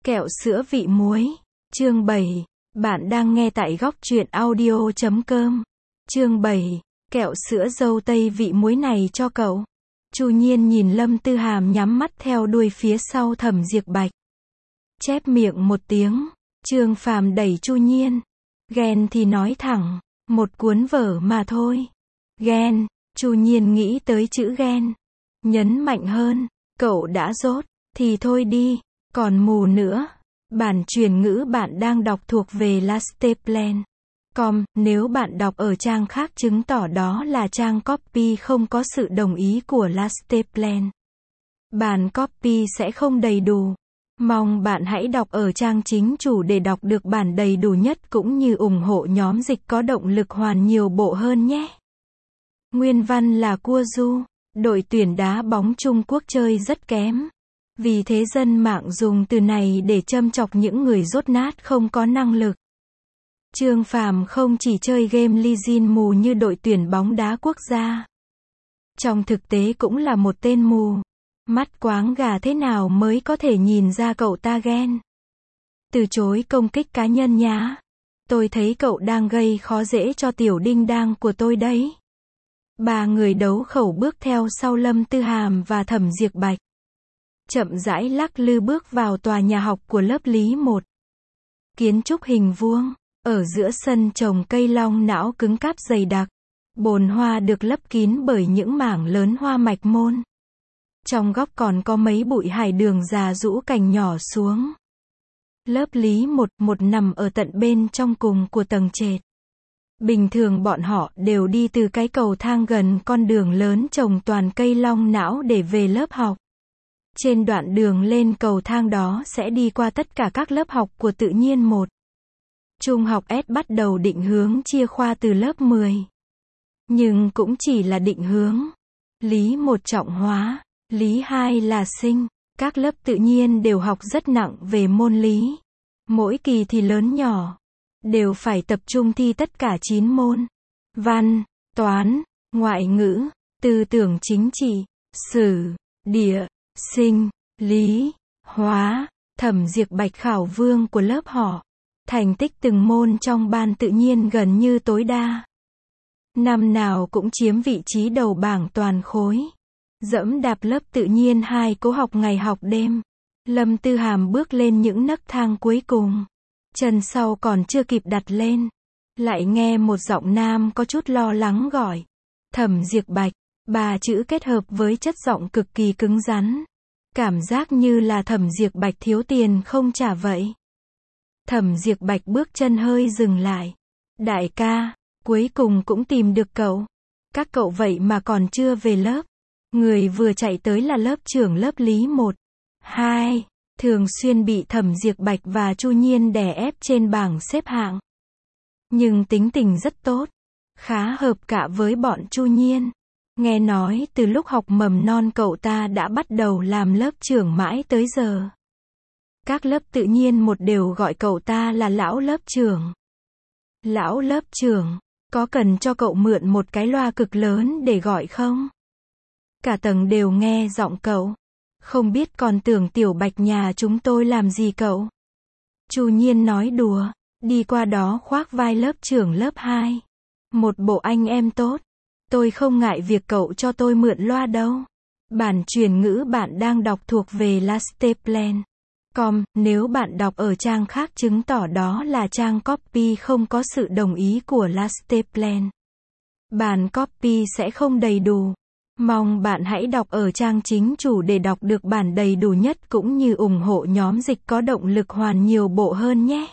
Kẹo sữa vị muối. Chương 7. Bạn đang nghe tại góc truyện audio.com. Chương 7. Kẹo sữa dâu tây vị muối này cho cậu. Chu Nhiên nhìn Lâm Tư Hàm nhắm mắt theo đuôi phía sau Thẩm Diệp Bạch. Chép miệng một tiếng. Trương Phàm đẩy Chu Nhiên. Ghen thì nói thẳng. Một cuốn vở mà thôi. Ghen. Chu Nhiên nghĩ tới chữ ghen. Nhấn mạnh hơn. Cậu đã dốt. Thì thôi đi. Còn mù nữa. Bản truyền ngữ bạn đang đọc thuộc về Lasteplan.com, nếu bạn đọc ở trang khác chứng tỏ đó là trang copy không có sự đồng ý của Lasteplan. Bản copy sẽ không đầy đủ. Mong bạn hãy đọc ở trang chính chủ để đọc được bản đầy đủ nhất cũng như ủng hộ nhóm dịch có động lực hoàn nhiều bộ hơn nhé. Nguyên văn là Cua Du. Đội tuyển đá bóng Trung Quốc chơi rất kém. Vì thế dân mạng dùng từ này để châm chọc những người dốt nát không có năng lực. Trương Phàm không chỉ chơi game Legend mù như đội tuyển bóng đá quốc gia. Trong thực tế cũng là một tên mù. Mắt quáng gà thế nào mới có thể nhìn ra cậu ta ghen. Từ chối công kích cá nhân nhá. Tôi thấy cậu đang gây khó dễ cho tiểu đinh đang của tôi đấy. Ba người đấu khẩu bước theo sau Lâm Tư Hàm và Thẩm Diệp Bạch. Chậm rãi lắc lư bước vào tòa nhà học của lớp Lý 1. Kiến trúc hình vuông, ở giữa sân trồng cây long não cứng cáp dày đặc. Bồn hoa được lấp kín bởi những mảng lớn hoa mạch môn. Trong góc còn có mấy bụi hải đường già rũ cành nhỏ xuống. Lớp Lý 1 nằm ở tận bên trong cùng của tầng trệt. Bình thường bọn họ đều đi từ cái cầu thang gần con đường lớn trồng toàn cây long não để về lớp học. Trên đoạn đường lên cầu thang đó sẽ đi qua tất cả các lớp học của tự nhiên 1. Trung học S bắt đầu định hướng chia khoa từ lớp 10. Nhưng cũng chỉ là định hướng. Lý 1 trọng hóa, Lý 2 là sinh. Các lớp tự nhiên đều học rất nặng về môn lý. Mỗi kỳ thì lớn nhỏ. Đều phải tập trung thi tất cả 9 môn. Văn, toán, ngoại ngữ, tư tưởng chính trị, sử, địa, sinh, lý, hóa. Thẩm Diệp Bạch khảo vương của lớp họ. Thành tích từng môn trong ban tự nhiên gần như tối đa. Năm nào cũng chiếm vị trí đầu bảng toàn khối. Dẫm đạp lớp tự nhiên 2 cố học ngày học đêm. Lâm Tư Hàm bước lên những nấc thang cuối cùng. Chân sau còn chưa kịp đặt lên. Lại nghe một giọng nam có chút lo lắng gọi. Thẩm Diệp Bạch. Ba chữ kết hợp với chất giọng cực kỳ cứng rắn. Cảm giác như là Thẩm Diệp Bạch thiếu tiền không trả vậy. Thẩm Diệp Bạch bước chân hơi dừng lại. Đại ca, cuối cùng cũng tìm được cậu. Các cậu vậy mà còn chưa về lớp. Người vừa chạy tới là lớp trưởng lớp Lý 1, 2. Thường xuyên bị Thẩm Diệp Bạch và Chu Nhiên đè ép trên bảng xếp hạng. Nhưng tính tình rất tốt. Khá hợp cả với bọn Chu Nhiên. Nghe nói từ lúc học mầm non cậu ta đã bắt đầu làm lớp trưởng mãi tới giờ. Các lớp tự nhiên 1 đều gọi cậu ta là lão lớp trưởng. Lão lớp trưởng, có cần cho cậu mượn một cái loa cực lớn để gọi không? Cả tầng đều nghe giọng cậu. Không biết còn tưởng tiểu Bạch nhà chúng tôi làm gì cậu? Chu Nhiên nói đùa, đi qua đó khoác vai lớp trưởng lớp 2. Một bộ anh em tốt. Tôi không ngại việc cậu cho tôi mượn loa đâu. Bản truyền ngữ bạn đang đọc thuộc về Lasteplan.com, nếu bạn đọc ở trang khác chứng tỏ đó là trang copy không có sự đồng ý của Lasteplan. Bản copy sẽ không đầy đủ. Mong bạn hãy đọc ở trang chính chủ để đọc được bản đầy đủ nhất cũng như ủng hộ nhóm dịch có động lực hoàn nhiều bộ hơn nhé.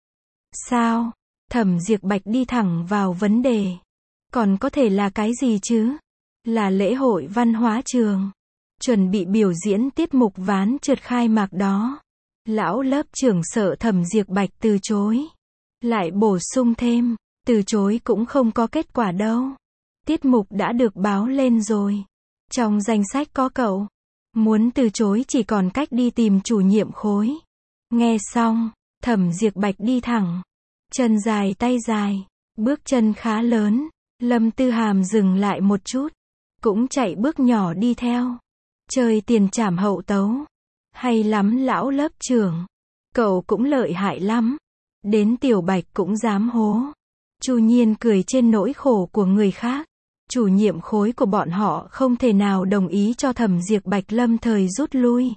Sao? Thẩm Diệp Bạch đi thẳng vào vấn đề. Còn có thể là cái gì chứ? Là lễ hội văn hóa trường. Chuẩn bị biểu diễn tiết mục ván trượt khai mạc đó. Lão lớp trưởng sợ Thẩm Diệp Bạch từ chối. Lại bổ sung thêm, từ chối cũng không có kết quả đâu. Tiết mục đã được báo lên rồi. Trong danh sách có cậu. Muốn từ chối chỉ còn cách đi tìm chủ nhiệm khối. Nghe xong, Thẩm Diệp Bạch đi thẳng. Chân dài tay dài. Bước chân khá lớn. Lâm Tư Hàm dừng lại một chút. Cũng chạy bước nhỏ đi theo. Chơi tiền trảm hậu tấu. Hay lắm lão lớp trưởng. Cậu cũng lợi hại lắm. Đến Tiểu Bạch cũng dám hố. Chu Nhiên cười trên nỗi khổ của người khác. Chủ nhiệm khối của bọn họ không thể nào đồng ý cho Thẩm Diệp Bạch lâm thời rút lui.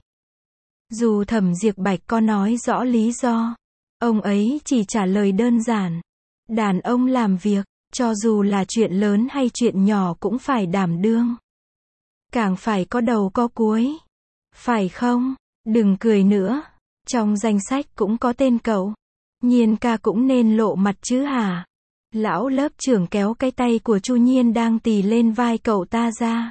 Dù Thẩm Diệp Bạch có nói rõ lý do, ông ấy chỉ trả lời đơn giản. Đàn ông làm việc, cho dù là chuyện lớn hay chuyện nhỏ cũng phải đảm đương. Càng phải có đầu có cuối. Phải không? Đừng cười nữa. Trong danh sách cũng có tên cậu. Nhiên ca cũng nên lộ mặt chứ hả? Lão lớp trưởng kéo cái tay của Chu Nhiên đang tì lên vai cậu ta ra.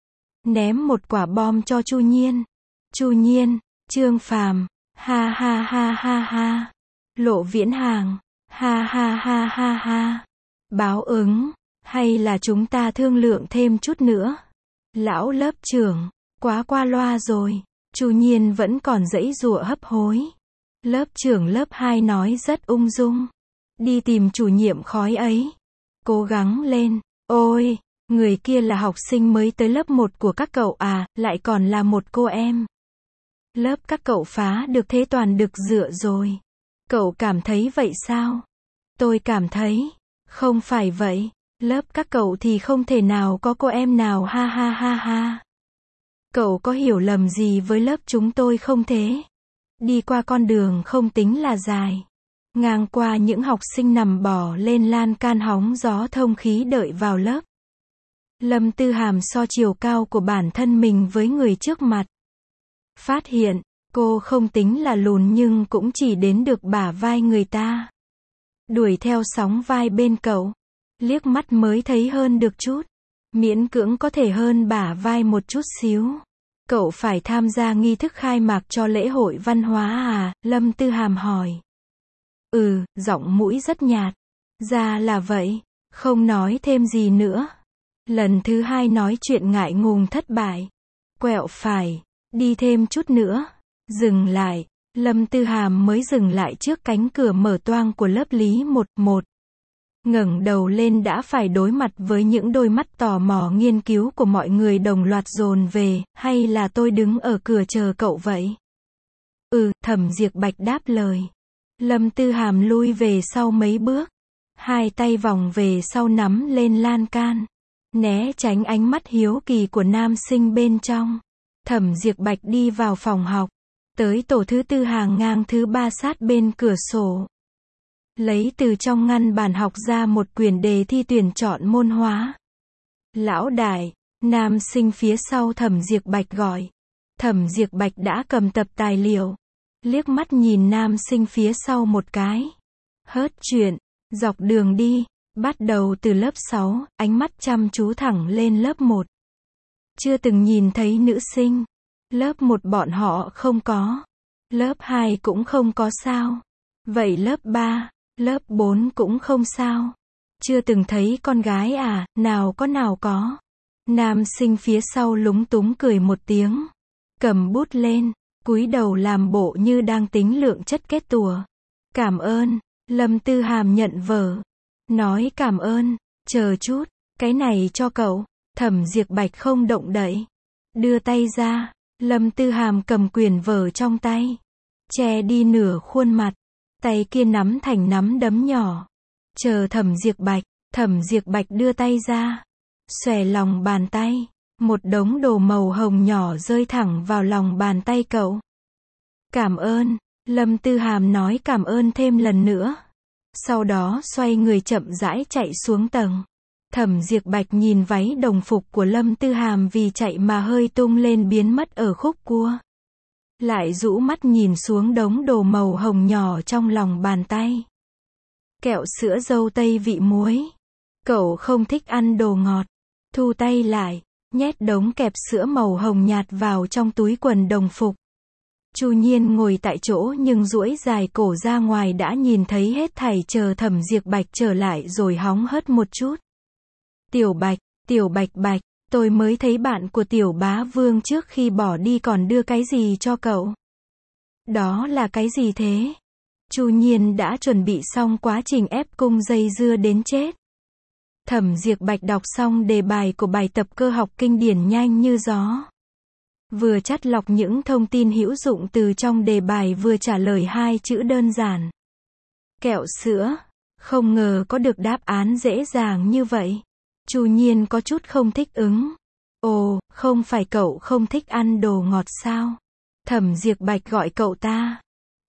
Ném một quả bom cho Chu Nhiên. Chu Nhiên, Trương Phàm, ha ha ha ha ha. Lộ Viễn Hàng, ha ha ha ha ha. Báo ứng, hay là chúng ta thương lượng thêm chút nữa? Lão lớp trưởng, quá qua loa rồi. Chu Nhiên vẫn còn giãy giụa hấp hối. Lớp trưởng lớp 2 nói rất ung dung. Đi tìm chủ nhiệm khói ấy. Cố gắng lên. Ôi, người kia là học sinh mới tới lớp 1 của các cậu à, lại còn là một cô em. Lớp các cậu phá được thế toàn được dựa rồi. Cậu cảm thấy vậy sao? Tôi cảm thấy, không phải vậy. Lớp các cậu thì không thể nào có cô em nào ha ha ha ha. Cậu có hiểu lầm gì với lớp chúng tôi không thế? Đi qua con đường không tính là dài. Ngang qua những học sinh nằm bò lên lan can hóng gió thông khí đợi vào lớp. Lâm Tư Hàm so chiều cao của bản thân mình với người trước mặt. Phát hiện, cô không tính là lùn nhưng cũng chỉ đến được bả vai người ta. Đuổi theo sóng vai bên cậu. Liếc mắt mới thấy hơn được chút. Miễn cưỡng có thể hơn bả vai một chút xíu. Cậu phải tham gia nghi thức khai mạc cho lễ hội văn hóa à? Lâm Tư Hàm hỏi. Giọng mũi rất nhạt. Ra là vậy. Không nói thêm gì nữa. Lần thứ 2 nói chuyện ngại ngùng thất bại. Quẹo phải. Đi thêm chút nữa. Dừng lại. Lâm Tư Hàm mới dừng lại trước cánh cửa mở toang của lớp Lý 11. Ngẩng đầu lên đã phải đối mặt với những đôi mắt tò mò nghiên cứu của mọi người đồng loạt dồn về, hay là tôi đứng ở cửa chờ cậu vậy? Thẩm Diệp Bạch đáp lời. Lâm Tư Hàm lui về sau mấy bước. Hai tay vòng về sau nắm lên lan can. Né tránh ánh mắt hiếu kỳ của nam sinh bên trong. Thẩm Diệp Bạch đi vào phòng học. Tới tổ thứ 4 hàng ngang thứ 3 sát bên cửa sổ. Lấy từ trong ngăn bàn học ra một quyển đề thi tuyển chọn môn hóa. Lão đại, nam sinh phía sau Thẩm Diệp Bạch gọi. Thẩm Diệp Bạch đã cầm tập tài liệu. Liếc mắt nhìn nam sinh phía sau một cái. Hớt chuyện, dọc đường đi, bắt đầu từ lớp 6, ánh mắt chăm chú thẳng lên lớp 1. Chưa từng nhìn thấy nữ sinh. Lớp 1 bọn họ không có. Lớp 2 cũng không có sao. Vậy lớp 3, lớp 4 cũng không sao. Chưa từng thấy con gái à? Nào có. Nam sinh phía sau lúng túng cười một tiếng. Cầm bút lên, cúi đầu làm bộ như đang tính lượng chất kết tùa. Cảm ơn. Lâm Tư Hàm nhận vở. Nói cảm ơn. Chờ chút, cái này cho cậu. Thẩm Diệp Bạch không động đậy. Đưa tay ra. Lâm Tư Hàm cầm quyển vở trong tay. Che đi nửa khuôn mặt. Tay kia nắm thành nắm đấm nhỏ. Chờ Thẩm Diệp Bạch đưa tay ra. Xòe lòng bàn tay. Một đống đồ màu hồng nhỏ rơi thẳng vào lòng bàn tay cậu. Cảm ơn. Lâm Tư Hàm nói cảm ơn thêm lần nữa. Sau đó xoay người chậm rãi chạy xuống tầng. Thẩm Diệp Bạch nhìn váy đồng phục của Lâm Tư Hàm vì chạy mà hơi tung lên biến mất ở khúc cua. Lại rũ mắt nhìn xuống đống đồ màu hồng nhỏ trong lòng bàn tay. Kẹo sữa dâu tây vị muối. Cậu không thích ăn đồ ngọt. Thu tay lại, nhét đống kẹp sữa màu hồng nhạt vào trong túi quần đồng phục. Chu Nhiên ngồi tại chỗ nhưng duỗi dài cổ ra ngoài đã nhìn thấy hết thảy, chờ Thẩm Diệp Bạch trở lại rồi hóng hớt một chút. Tiểu Bạch, tôi mới thấy bạn của Tiểu Bá Vương trước khi bỏ đi còn đưa cái gì cho cậu. Đó là cái gì thế? Chu Nhiên đã chuẩn bị xong quá trình ép cung dây dưa đến chết. Thẩm Diệp Bạch đọc xong đề bài của bài tập cơ học kinh điển nhanh như gió. vừa chắt lọc những thông tin hữu dụng từ trong đề bài vừa trả lời 2 chữ đơn giản. Kẹo sữa. Không ngờ có được đáp án dễ dàng như vậy. Chu Nhiên có chút không thích ứng. Ồ, không phải cậu không thích ăn đồ ngọt sao? Thẩm Diệp Bạch gọi cậu ta.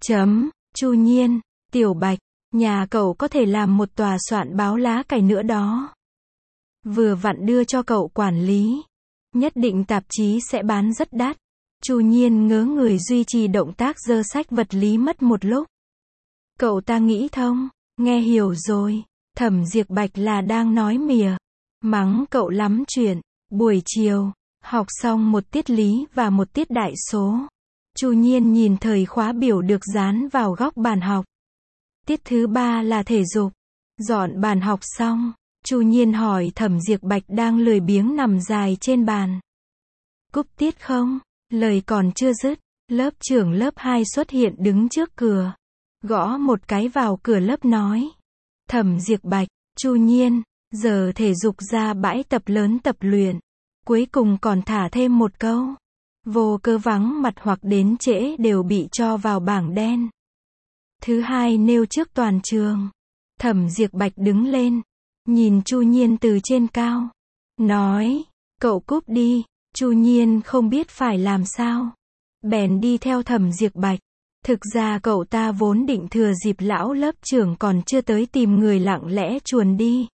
Chu Nhiên, Tiểu Bạch, nhà cậu có thể làm một tòa soạn báo lá cải nữa đó. Vừa vặn đưa cho cậu quản lý. Nhất định tạp chí sẽ bán rất đắt. Chu Nhiên ngớ người duy trì động tác giơ sách vật lý mất một lúc. Cậu ta nghĩ thông, nghe hiểu rồi. Thẩm Diệp Bạch là đang nói mỉa. Mắng cậu lắm chuyện. Buổi chiều, học xong một tiết lý và một tiết đại số. Chu Nhiên nhìn thời khóa biểu được dán vào góc bàn học. Tiết thứ 3 là thể dục. Dọn bàn học xong, Chu Nhiên hỏi Thẩm Diệp Bạch đang lười biếng nằm dài trên bàn. Cúp tiết không? Lời còn chưa dứt, lớp trưởng lớp 2 xuất hiện đứng trước cửa. Gõ một cái vào cửa lớp nói. Thẩm Diệp Bạch, Chu Nhiên, giờ thể dục ra bãi tập lớn tập luyện. Cuối cùng còn thả thêm một câu. Vô cớ vắng mặt hoặc đến trễ đều bị cho vào bảng đen. Thứ 2 nêu trước toàn trường. Thẩm Diệp Bạch đứng lên, nhìn Chu Nhiên từ trên cao. Nói, cậu cúp đi. Chu Nhiên không biết phải làm sao. Bèn đi theo Thẩm Diệp Bạch. Thực ra cậu ta vốn định thừa dịp lão lớp trưởng còn chưa tới tìm người lặng lẽ chuồn đi.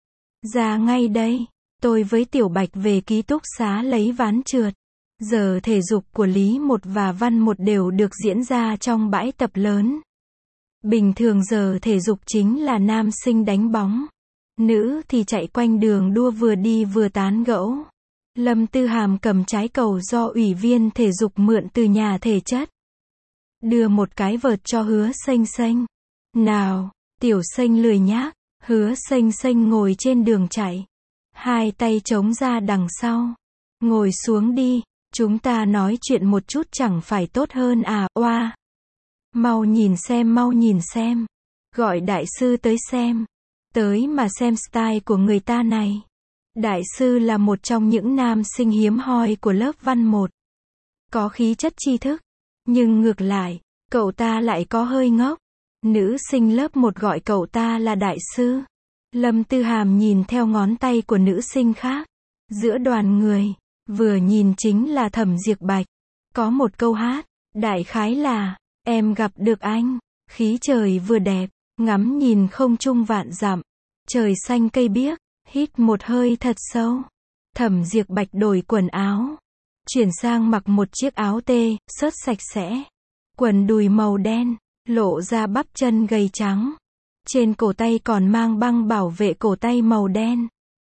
Ra ngay đây, tôi với Tiểu Bạch về ký túc xá lấy ván trượt. Giờ thể dục của Lý 1 và Văn 1 đều được diễn ra trong bãi tập lớn. Bình thường giờ thể dục chính là nam sinh đánh bóng. Nữ thì chạy quanh đường đua vừa đi vừa tán gẫu. Lâm Tư Hàm cầm trái cầu do ủy viên thể dục mượn từ nhà thể chất. Đưa một cái vợt cho Hứa Xanh Xanh. Nào, Tiểu Xanh lười nhác. Hứa Xanh Xanh ngồi trên đường chạy. Hai tay chống ra đằng sau. Ngồi xuống đi, chúng ta nói chuyện một chút chẳng phải tốt hơn à, oa. Mau nhìn xem. Gọi đại sư tới xem. Tới mà xem style của người ta này. Đại sư là một trong những nam sinh hiếm hoi của lớp Văn 1. Có khí chất tri thức. Nhưng ngược lại, cậu ta lại có hơi ngốc. Nữ sinh lớp 1 gọi cậu ta là đại sư. Lâm Tư Hàm nhìn theo ngón tay của nữ sinh khác. Giữa đoàn người, vừa nhìn chính là Thẩm Diệp Bạch. Có một câu hát, đại khái là, em gặp được anh. Khí trời vừa đẹp, ngắm nhìn không trung vạn dặm. Trời xanh cây biếc, hít một hơi thật sâu. Thẩm Diệp Bạch đổi quần áo. Chuyển sang mặc một chiếc áo tê, xớt sạch sẽ. Quần đùi màu đen, lộ ra bắp chân gầy trắng. Trên cổ tay còn mang băng bảo vệ cổ tay màu đen.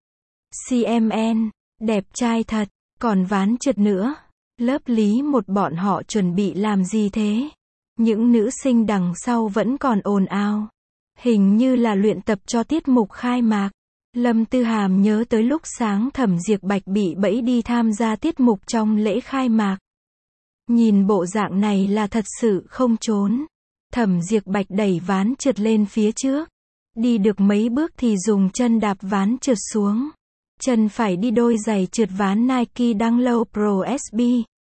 CMN, đẹp trai thật, còn ván trượt nữa. Lớp Lý 1 bọn họ chuẩn bị làm gì thế? Những nữ sinh đằng sau vẫn còn ồn ào. Hình như là luyện tập cho tiết mục khai mạc. Lâm Tư Hàm nhớ tới lúc sáng Thẩm Diệp Bạch bị bẫy đi tham gia tiết mục trong lễ khai mạc. Nhìn bộ dạng này là thật sự không trốn. Thẩm Diệp Bạch đẩy ván trượt lên phía trước. Đi được mấy bước thì dùng chân đạp ván trượt xuống. Chân phải đi đôi giày trượt ván Nike Dunk Pro SB.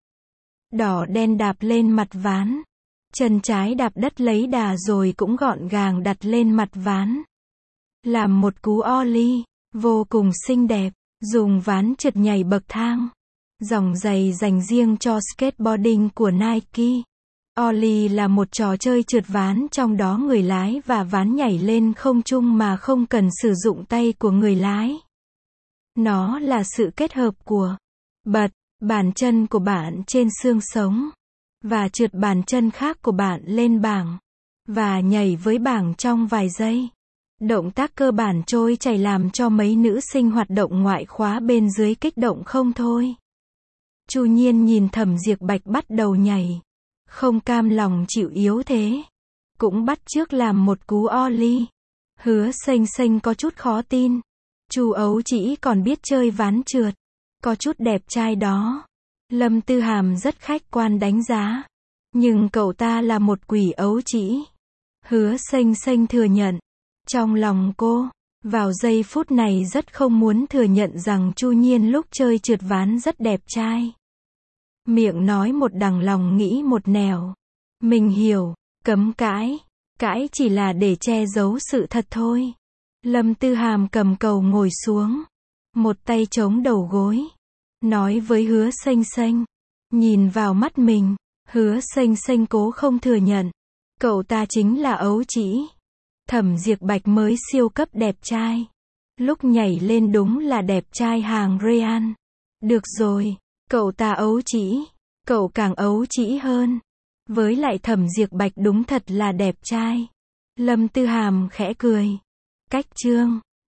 Đỏ đen đạp lên mặt ván. Chân trái đạp đất lấy đà rồi cũng gọn gàng đặt lên mặt ván. Làm một cú ollie, vô cùng xinh đẹp, dùng ván trượt nhảy bậc thang. Dòng giày dành riêng cho skateboarding của Nike. Ollie là một trò chơi trượt ván trong đó người lái và ván nhảy lên không trung mà không cần sử dụng tay của người lái. Nó là sự kết hợp của bật bàn chân của bạn trên xương sống và trượt bàn chân khác của bạn lên bảng và nhảy với bảng trong vài giây. Động tác cơ bản trôi chảy làm cho mấy nữ sinh hoạt động ngoại khóa bên dưới kích động không thôi. Chu Nhiên nhìn Thẩm Diệp Bạch bắt đầu nhảy, không cam lòng chịu yếu thế, cũng bắt chước làm một cú ollie. Hứa Xanh Xanh có chút khó tin. Chu Ấu Chỉ còn biết chơi ván trượt, có chút đẹp trai đó. Lâm Tư Hàm rất khách quan đánh giá, nhưng cậu ta là một quỷ ấu trĩ. Hứa Xanh Xanh thừa nhận. Trong lòng cô, vào giây phút này rất không muốn thừa nhận rằng Chu Nhiên lúc chơi trượt ván rất đẹp trai. Miệng nói một đằng lòng nghĩ một nẻo. Mình hiểu, cấm cãi. Cãi chỉ là để che giấu sự thật thôi. Lâm Tư Hàm cầm cầu ngồi xuống. Một tay chống đầu gối. Nói với Hứa Xanh Xanh. Nhìn vào mắt mình. Hứa Xanh Xanh cố không thừa nhận. Cậu ta chính là ấu trĩ. Thẩm Diệp Bạch mới siêu cấp đẹp trai. Lúc nhảy lên đúng là đẹp trai hàng Real. Được rồi, cậu ta ấu trĩ. Cậu càng ấu trĩ hơn. Với lại Thẩm Diệp Bạch đúng thật là đẹp trai. Lâm Tư Hàm khẽ cười. Cách chương